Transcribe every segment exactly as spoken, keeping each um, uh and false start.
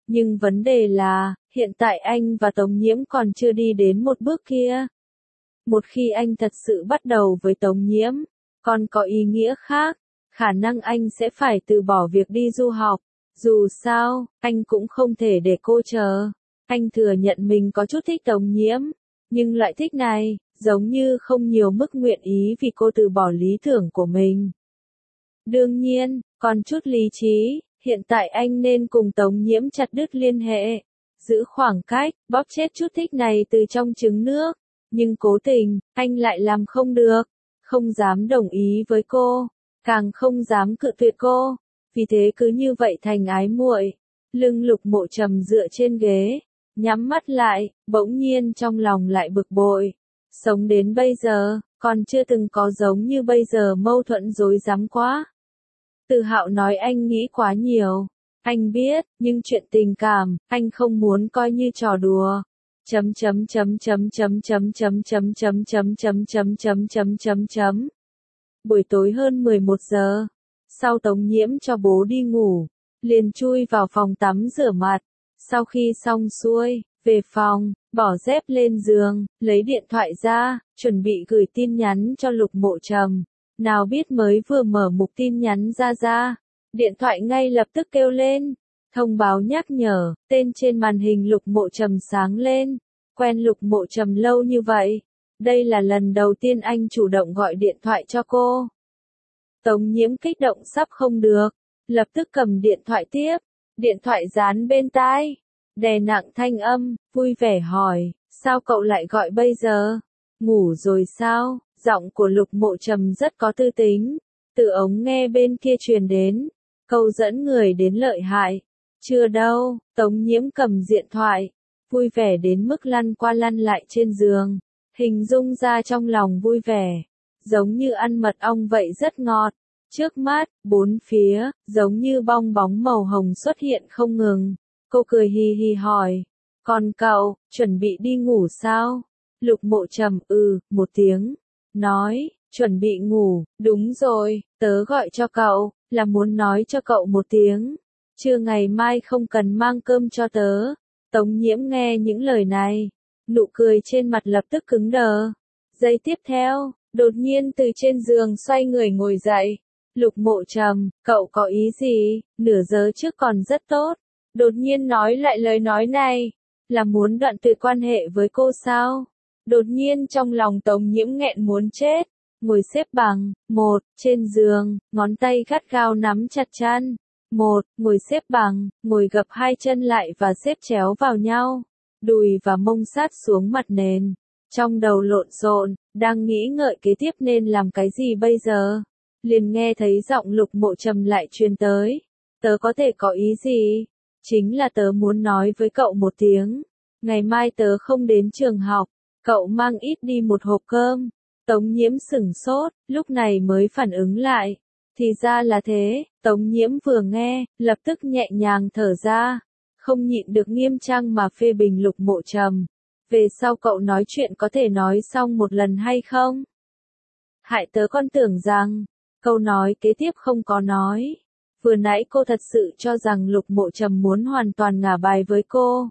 Nhưng vấn đề là, hiện tại anh và Tống Nhiễm còn chưa đi đến một bước kia. Một khi anh thật sự bắt đầu với Tống Nhiễm, còn có ý nghĩa khác, khả năng anh sẽ phải từ bỏ việc đi du học. Dù sao, anh cũng không thể để cô chờ. Anh thừa nhận mình có chút thích Tống Nhiễm, nhưng loại thích này, giống như không nhiều mức nguyện ý vì cô từ bỏ lý tưởng của mình. Đương nhiên, còn chút lý trí, hiện tại anh nên cùng Tống Nhiễm chặt đứt liên hệ, giữ khoảng cách, bóp chết chút thích này từ trong trứng nước. Nhưng cố tình, anh lại làm không được, không dám đồng ý với cô, càng không dám cự tuyệt cô, vì thế cứ như vậy thành ái muội. Lưng Lục Mộ Trầm dựa trên ghế, nhắm mắt lại, bỗng nhiên trong lòng lại bực bội. Sống đến bây giờ, còn chưa từng có giống như bây giờ mâu thuẫn rối rắm quá. Từ Hạo nói anh nghĩ quá nhiều, anh biết, nhưng chuyện tình cảm, anh không muốn coi như trò đùa. Chấm chấm chấm chấm chấm chấm chấm chấm chấm chấm chấm chấm chấm chấm chấm chấm. Buổi tối hơn mười một giờ, sau Tống Nhiễm cho bố đi ngủ, liền chui vào phòng tắm rửa mặt. Sau khi xong xuôi, về phòng, bỏ dép lên giường, lấy điện thoại ra, chuẩn bị gửi tin nhắn cho Lục Mộ Trầm. Nào biết mới vừa mở mục tin nhắn ra ra, điện thoại ngay lập tức kêu lên. Thông báo nhắc nhở, tên trên màn hình Lục Mộ Trầm sáng lên. Quen Lục Mộ Trầm lâu như vậy, đây là lần đầu tiên anh chủ động gọi điện thoại cho cô. Tống Nhiễm kích động sắp không được, lập tức cầm điện thoại tiếp, điện thoại dán bên tai, đè nặng thanh âm, vui vẻ hỏi, sao cậu lại gọi bây giờ? Ngủ rồi sao? Giọng của Lục Mộ Trầm rất có tư tính, từ ống nghe bên kia truyền đến, câu dẫn người đến lợi hại. Chưa đâu, Tống Nhiễm cầm điện thoại, vui vẻ đến mức lăn qua lăn lại trên giường, hình dung ra trong lòng vui vẻ, giống như ăn mật ong vậy rất ngọt. Trước mắt, bốn phía, giống như bong bóng màu hồng xuất hiện không ngừng. Cô cười hì hì hỏi, còn cậu, chuẩn bị đi ngủ sao? Lục Mộ Trầm ừ, một tiếng, nói, chuẩn bị ngủ, đúng rồi, tớ gọi cho cậu, là muốn nói cho cậu một tiếng. Trưa ngày mai không cần mang cơm cho tớ. Tống Nhiễm nghe những lời này, nụ cười trên mặt lập tức cứng đờ. Giây tiếp theo, đột nhiên từ trên giường xoay người ngồi dậy. Lục Mộ Trầm, cậu có ý gì? Nửa giờ trước còn rất tốt, đột nhiên nói lại lời nói này, là muốn đoạn tuyệt quan hệ với cô sao? Đột nhiên trong lòng Tống Nhiễm nghẹn muốn chết, ngồi xếp bằng, một, trên giường, ngón tay gắt gao nắm chặt chăn. Một, ngồi xếp bằng, ngồi gập hai chân lại và xếp chéo vào nhau, đùi và mông sát xuống mặt nền. Trong đầu lộn xộn, đang nghĩ ngợi kế tiếp nên làm cái gì bây giờ. Liền nghe thấy giọng Lục Mộ Trầm lại truyền tới. Tớ có thể có ý gì? Chính là tớ muốn nói với cậu một tiếng. Ngày mai tớ không đến trường học, cậu mang ít đi một hộp cơm. Tống Nhiễm sửng sốt, lúc này mới phản ứng lại. Thì ra là thế, Tống Nhiễm vừa nghe, lập tức nhẹ nhàng thở ra, không nhịn được nghiêm trang mà phê bình Lục Mộ Trầm. Về sau cậu nói chuyện có thể nói xong một lần hay không? Hại tớ con tưởng rằng, câu nói kế tiếp không có nói. Vừa nãy cô thật sự cho rằng Lục Mộ Trầm muốn hoàn toàn ngả bài với cô.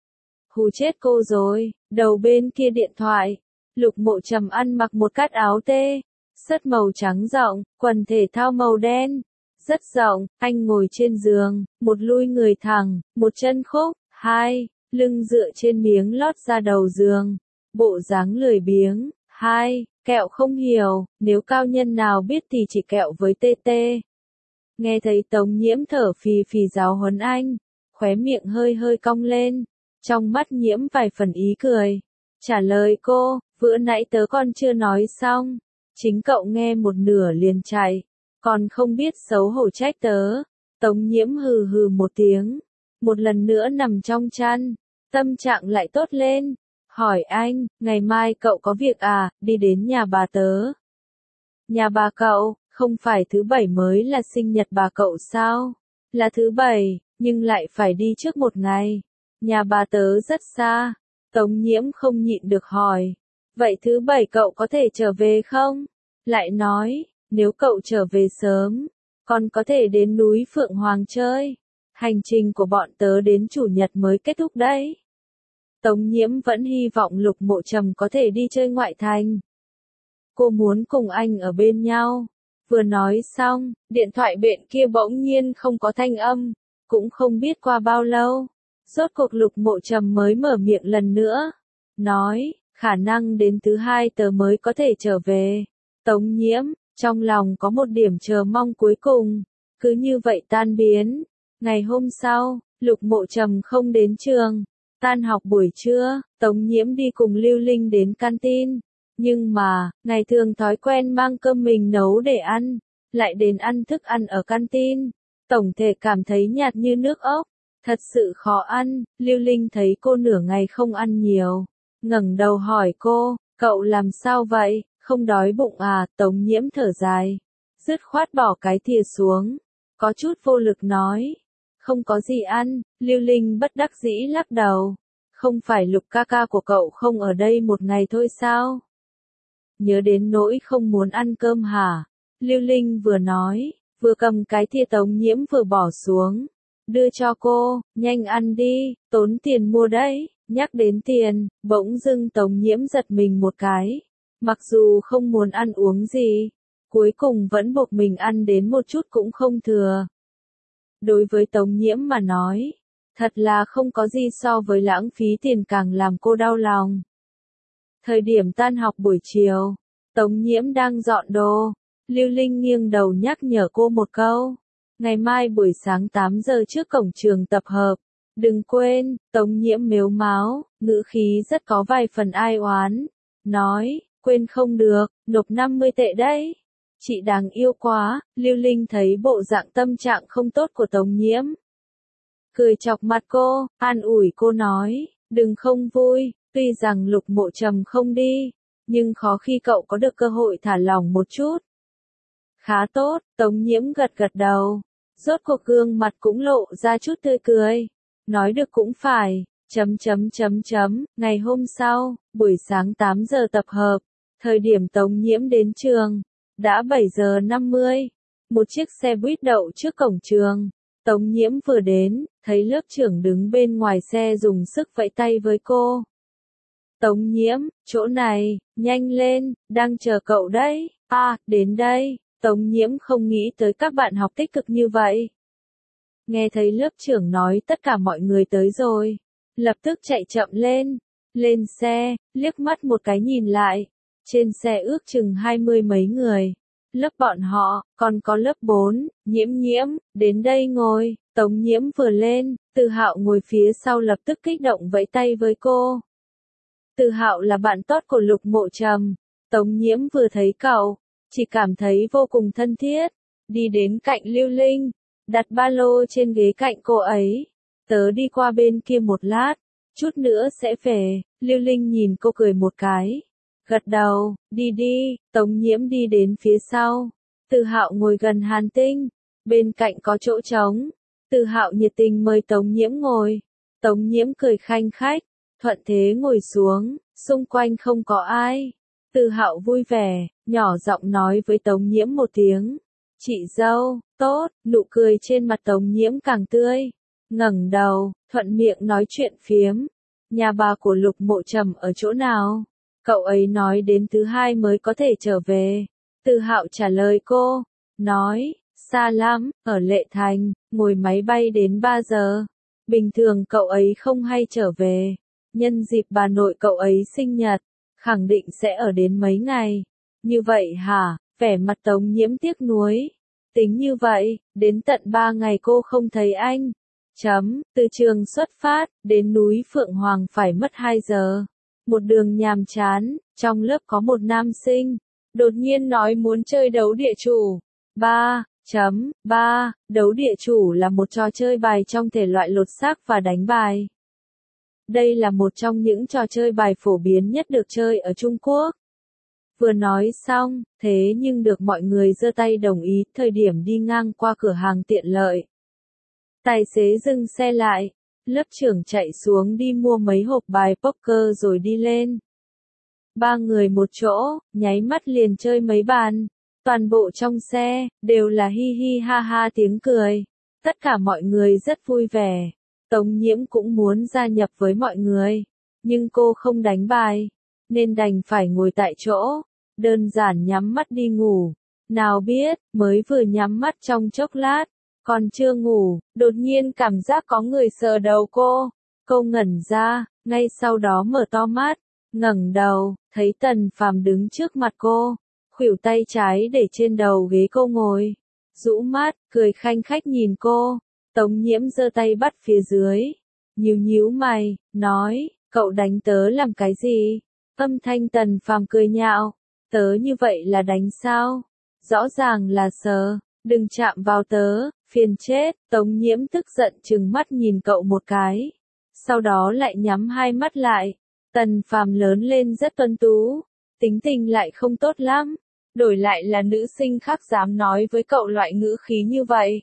Hù chết cô rồi, đầu bên kia điện thoại, Lục Mộ Trầm ăn mặc một cát áo tê. Sất màu trắng rộng, quần thể thao màu đen, rất rộng, anh ngồi trên giường, một lui người thẳng, một chân khúc, hai, lưng dựa trên miếng lót ra đầu giường, bộ dáng lười biếng, hai, kẹo không hiểu, nếu cao nhân nào biết thì chỉ kẹo với tê tê. Nghe thấy Tống Nhiễm thở phì phì giáo huấn anh, khóe miệng hơi hơi cong lên, trong mắt Nhiễm vài phần ý cười, trả lời cô, vừa nãy tớ còn chưa nói xong. Chính cậu nghe một nửa liền chạy, còn không biết xấu hổ trách tớ. Tống Nhiễm hừ hừ một tiếng, một lần nữa nằm trong chăn, tâm trạng lại tốt lên, hỏi anh, ngày mai cậu có việc à, đi đến nhà bà tớ. Nhà bà cậu, không phải thứ bảy mới là sinh nhật bà cậu sao? Là thứ bảy, nhưng lại phải đi trước một ngày. Nhà bà tớ rất xa. Tống Nhiễm không nhịn được hỏi. Vậy thứ bảy cậu có thể trở về không? Lại nói, nếu cậu trở về sớm, còn có thể đến núi Phượng Hoàng chơi. Hành trình của bọn tớ đến chủ nhật mới kết thúc đấy. Tống Nhiễm vẫn hy vọng Lục Mộ Trầm có thể đi chơi ngoại thành. Cô muốn cùng anh ở bên nhau. Vừa nói xong, điện thoại bên kia bỗng nhiên không có thanh âm, cũng không biết qua bao lâu. Rốt cuộc Lục Mộ Trầm mới mở miệng lần nữa. Nói, khả năng đến thứ hai tớ mới có thể trở về. Tống Nhiễm, trong lòng có một điểm chờ mong cuối cùng. Cứ như vậy tan biến. Ngày hôm sau, Lục Mộ Trầm không đến trường. Tan học buổi trưa, Tống Nhiễm đi cùng Lưu Linh đến canteen. Nhưng mà, ngày thường thói quen mang cơm mình nấu để ăn, lại đến ăn thức ăn ở canteen. Tổng thể cảm thấy nhạt như nước ốc, thật sự khó ăn. Lưu Linh thấy cô nửa ngày không ăn nhiều, ngẩng đầu hỏi cô, cậu làm sao vậy, không đói bụng à? Tống Nhiễm thở dài, dứt khoát bỏ cái thìa xuống, có chút vô lực nói, không có gì ăn. Lưu Linh bất đắc dĩ lắc đầu, không phải Lục ca ca của cậu không ở đây một ngày thôi sao? Nhớ đến nỗi không muốn ăn cơm hả? Lưu Linh vừa nói, vừa cầm cái thìa Tống Nhiễm vừa bỏ xuống, đưa cho cô, nhanh ăn đi, tốn tiền mua đấy. Nhắc đến tiền, bỗng dưng Tống Nhiễm giật mình một cái, mặc dù không muốn ăn uống gì, cuối cùng vẫn buộc mình ăn đến một chút cũng không thừa. Đối với Tống Nhiễm mà nói, thật là không có gì so với lãng phí tiền càng làm cô đau lòng. Thời điểm tan học buổi chiều, Tống Nhiễm đang dọn đồ, Lưu Linh nghiêng đầu nhắc nhở cô một câu. Ngày mai buổi sáng tám giờ trước cổng trường tập hợp. Đừng quên. Tống Nhiễm mếu máo, ngữ khí rất có vài phần ai oán. Nói, quên không được, nộp năm mươi tệ đấy. Chị đáng yêu quá. Lưu Linh thấy bộ dạng tâm trạng không tốt của Tống Nhiễm, cười chọc mặt cô, an ủi cô nói, đừng không vui. Tuy rằng Lục Mộ Trầm không đi, nhưng khó khi cậu có được cơ hội thả lỏng một chút. Khá tốt. Tống Nhiễm gật gật đầu, rốt cuộc gương mặt cũng lộ ra chút tươi cười. Nói được cũng phải, chấm chấm chấm chấm. Ngày hôm sau, buổi sáng tám giờ tập hợp, thời điểm Tống Nhiễm đến trường, đã bảy giờ năm mươi. Một chiếc xe buýt đậu trước cổng trường. Tống Nhiễm vừa đến, thấy lớp trưởng đứng bên ngoài xe dùng sức vẫy tay với cô. Tống Nhiễm, chỗ này, nhanh lên, đang chờ cậu đấy. À, đến đây. Tống Nhiễm không nghĩ tới các bạn học tích cực như vậy. Nghe thấy lớp trưởng nói tất cả mọi người tới rồi, lập tức chạy chậm lên, lên xe, liếc mắt một cái nhìn lại. Trên xe ước chừng hai mươi mấy người. Lớp bọn họ, còn có lớp bốn, Nhiễm Nhiễm, đến đây ngồi. Tống Nhiễm vừa lên, Từ Hạo ngồi phía sau lập tức kích động vẫy tay với cô. Từ Hạo là bạn tốt của Lục Mộ Trầm. Tống Nhiễm vừa thấy cậu, chỉ cảm thấy vô cùng thân thiết. Đi đến cạnh Lưu Linh, đặt ba lô trên ghế cạnh cô ấy. Tớ đi qua bên kia một lát, chút nữa sẽ về. Lưu Linh nhìn cô cười một cái, gật đầu, đi đi. Tống Nhiễm đi đến phía sau. Từ Hạo ngồi gần Hàn Tinh, bên cạnh có chỗ trống. Từ Hạo nhiệt tình mời Tống Nhiễm ngồi. Tống Nhiễm cười khanh khách, thuận thế ngồi xuống, xung quanh không có ai. Từ Hạo vui vẻ, nhỏ giọng nói với Tống Nhiễm một tiếng. Chị dâu, tốt. Nụ cười trên mặt Tống Nhiễm càng tươi. Ngẩng đầu, thuận miệng nói chuyện phiếm. Nhà bà của Lục Mộ Trầm ở chỗ nào? Cậu ấy nói đến thứ hai mới có thể trở về. Từ Hạo trả lời cô, nói, xa lắm, ở Lệ Thành, ngồi máy bay đến ba giờ. Bình thường cậu ấy không hay trở về. Nhân dịp bà nội cậu ấy sinh nhật, khẳng định sẽ ở đến mấy ngày. Như vậy hả? Vẻ mặt Tống Nhiễm tiếc nuối. Tính như vậy, đến tận ba ngày cô không thấy anh. Chấm, từ trường xuất phát, đến núi Phượng Hoàng phải mất hai giờ. Một đường nhàm chán, trong lớp có một nam sinh, đột nhiên nói muốn chơi đấu địa chủ. ba, chấm, ba, đấu địa chủ là một trò chơi bài trong thể loại lột xác và đánh bài. Đây là một trong những trò chơi bài phổ biến nhất được chơi ở Trung Quốc. Vừa nói xong, thế nhưng được mọi người giơ tay đồng ý. Thời điểm đi ngang qua cửa hàng tiện lợi, tài xế dừng xe lại, lớp trưởng chạy xuống đi mua mấy hộp bài poker rồi đi lên. Ba người một chỗ, nháy mắt liền chơi mấy bàn. Toàn bộ trong xe, đều là hi hi ha ha tiếng cười. Tất cả mọi người rất vui vẻ. Tống Nhiễm cũng muốn gia nhập với mọi người, nhưng cô không đánh bài, nên đành phải ngồi tại chỗ, đơn giản nhắm mắt đi ngủ. Nào biết, mới vừa nhắm mắt trong chốc lát, còn chưa ngủ, đột nhiên cảm giác có người sờ đầu cô. Cô ngẩn ra, ngay sau đó mở to mắt, ngẩng đầu, thấy Tần Phàm đứng trước mặt cô, khuỷu tay trái để trên đầu ghế cô ngồi, rũ mắt, cười khanh khách nhìn cô. Tống Nhiễm giơ tay bắt phía dưới, nhíu nhíu mày, nói, cậu đánh tớ làm cái gì? Âm thanh Tần Phàm cười nhạo, tớ như vậy là đánh sao? Rõ ràng là sờ, đừng chạm vào tớ, phiền chết. Tống Nhiễm tức giận trừng mắt nhìn cậu một cái, sau đó lại nhắm hai mắt lại. Tần Phàm lớn lên rất tuấn tú, tính tình lại không tốt lắm, đổi lại là nữ sinh khác dám nói với cậu loại ngữ khí như vậy,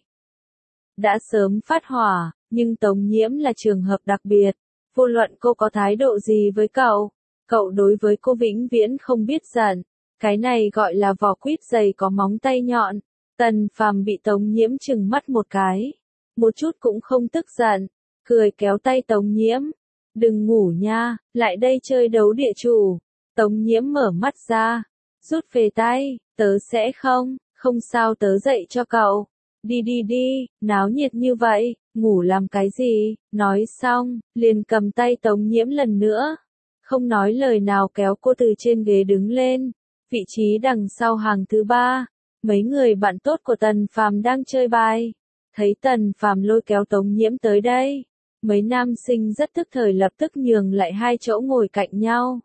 đã sớm phát hỏa, nhưng Tống Nhiễm là trường hợp đặc biệt, vô luận cô có thái độ gì với cậu, cậu đối với cô vĩnh viễn không biết giận, cái này gọi là vỏ quýt dày có móng tay nhọn. Tần Phàm bị Tống Nhiễm trừng mắt một cái, một chút cũng không tức giận, cười kéo tay Tống Nhiễm, đừng ngủ nha, lại đây chơi đấu địa chủ. Tống Nhiễm mở mắt ra, rút về tay, tớ sẽ không, không sao tớ dậy cho cậu. Đi đi đi, náo nhiệt như vậy, ngủ làm cái gì? Nói xong, liền cầm tay Tống Nhiễm lần nữa, không nói lời nào kéo cô từ trên ghế đứng lên, vị trí đằng sau hàng thứ ba. Mấy người bạn tốt của Tần Phàm đang chơi bài, thấy Tần Phàm lôi kéo Tống Nhiễm tới đây, mấy nam sinh rất tức thời lập tức nhường lại hai chỗ ngồi cạnh nhau.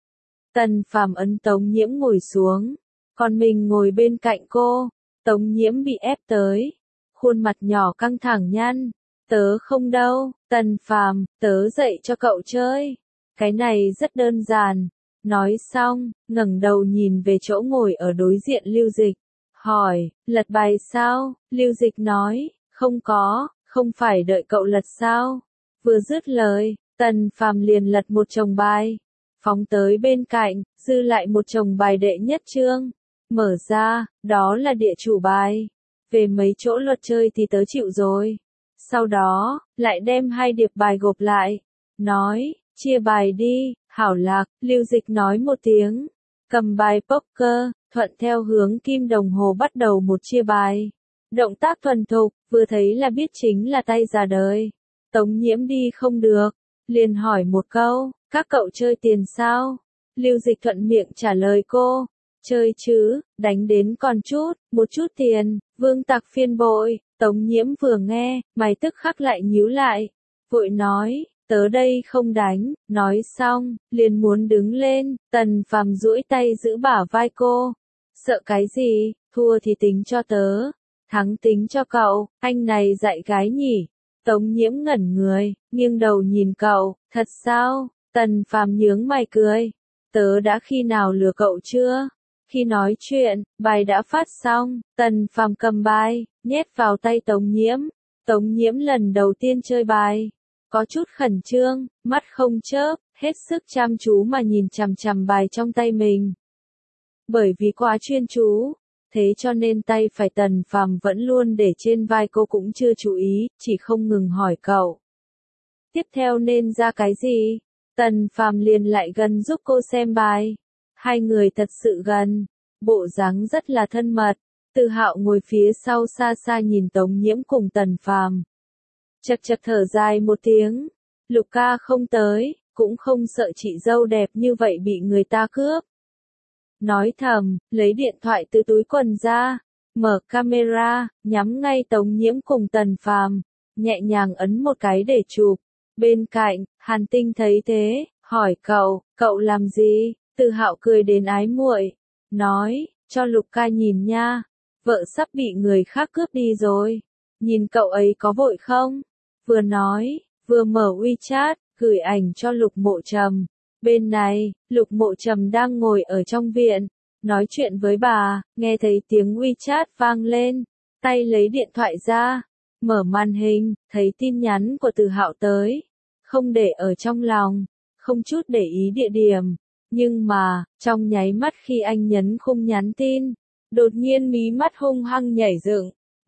Tần Phàm ấn Tống Nhiễm ngồi xuống, còn mình ngồi bên cạnh cô. Tống Nhiễm bị ép tới, khuôn mặt nhỏ căng thẳng nhăn, tớ không đâu, Tần Phàm, tớ dạy cho cậu chơi, cái này rất đơn giản. Nói xong, ngẩng đầu nhìn về chỗ ngồi ở đối diện Lưu Dịch, hỏi, lật bài sao? Lưu Dịch nói, không có, không phải đợi cậu lật sao? Vừa dứt lời, Tần Phàm liền lật một chồng bài, phóng tới bên cạnh, dư lại một chồng bài đệ nhất chương. Mở ra, đó là địa chủ bài. Về mấy chỗ luật chơi thì tớ chịu rồi. Sau đó, lại đem hai điệp bài gộp lại. Nói, chia bài đi, hảo lạc, Lưu Dịch nói một tiếng. Cầm bài poker, thuận theo hướng kim đồng hồ bắt đầu một chia bài. Động tác thuần thục, vừa thấy là biết chính là tay già đời. Tống Nhiễm đi không được, liền hỏi một câu, các cậu chơi tiền sao? Lưu Dịch thuận miệng trả lời cô. Chơi chứ, đánh đến còn chút, một chút tiền. Vương Tặc phiên bội. Tống Nhiễm vừa nghe, mày tức khắc lại nhíu lại, vội nói, tớ đây không đánh. Nói xong, liền muốn đứng lên. Tần Phàm duỗi tay giữ bả vai cô. Sợ cái gì, thua thì tính cho tớ, thắng tính cho cậu, anh này dạy gái nhỉ. Tống Nhiễm ngẩn người, nghiêng đầu nhìn cậu, thật sao? Tần Phàm nhướng mày cười, tớ đã khi nào lừa cậu chưa? Khi nói chuyện, bài đã phát xong, Tần Phàm cầm bài, nhét vào tay Tống Nhiễm. Tống Nhiễm lần đầu tiên chơi bài, có chút khẩn trương, mắt không chớp, hết sức chăm chú mà nhìn chằm chằm bài trong tay mình. Bởi vì quá chuyên chú, thế cho nên tay phải Tần Phàm vẫn luôn để trên vai cô cũng chưa chú ý, chỉ không ngừng hỏi cậu. Tiếp theo nên ra cái gì? Tần Phàm liền lại gần giúp cô xem bài. Hai người thật sự gần, bộ dáng rất là thân mật. Từ Hạo ngồi phía sau xa xa nhìn Tống Nhiễm cùng Tần Phàm. Chật chật thở dài một tiếng, Lục ca không tới, cũng không sợ chị dâu đẹp như vậy bị người ta cướp. Nói thầm, lấy điện thoại từ túi quần ra, mở camera, nhắm ngay Tống Nhiễm cùng Tần Phàm, nhẹ nhàng ấn một cái để chụp. Bên cạnh, Hàn Tinh thấy thế, hỏi cậu, cậu làm gì? Từ Hạo cười đến ái muội, nói, cho Lục ca nhìn nha, vợ sắp bị người khác cướp đi rồi, nhìn cậu ấy có vội không? Vừa nói, vừa mở WeChat, gửi ảnh cho Lục Mộ Trầm. Bên này, Lục Mộ Trầm đang ngồi ở trong viện, nói chuyện với bà, nghe thấy tiếng WeChat vang lên, tay lấy điện thoại ra, mở màn hình, thấy tin nhắn của Từ Hạo tới, không để ở trong lòng, không chút để ý địa điểm. Nhưng mà, trong nháy mắt khi anh nhấn khung nhắn tin, đột nhiên mí mắt hung hăng nhảy dựng,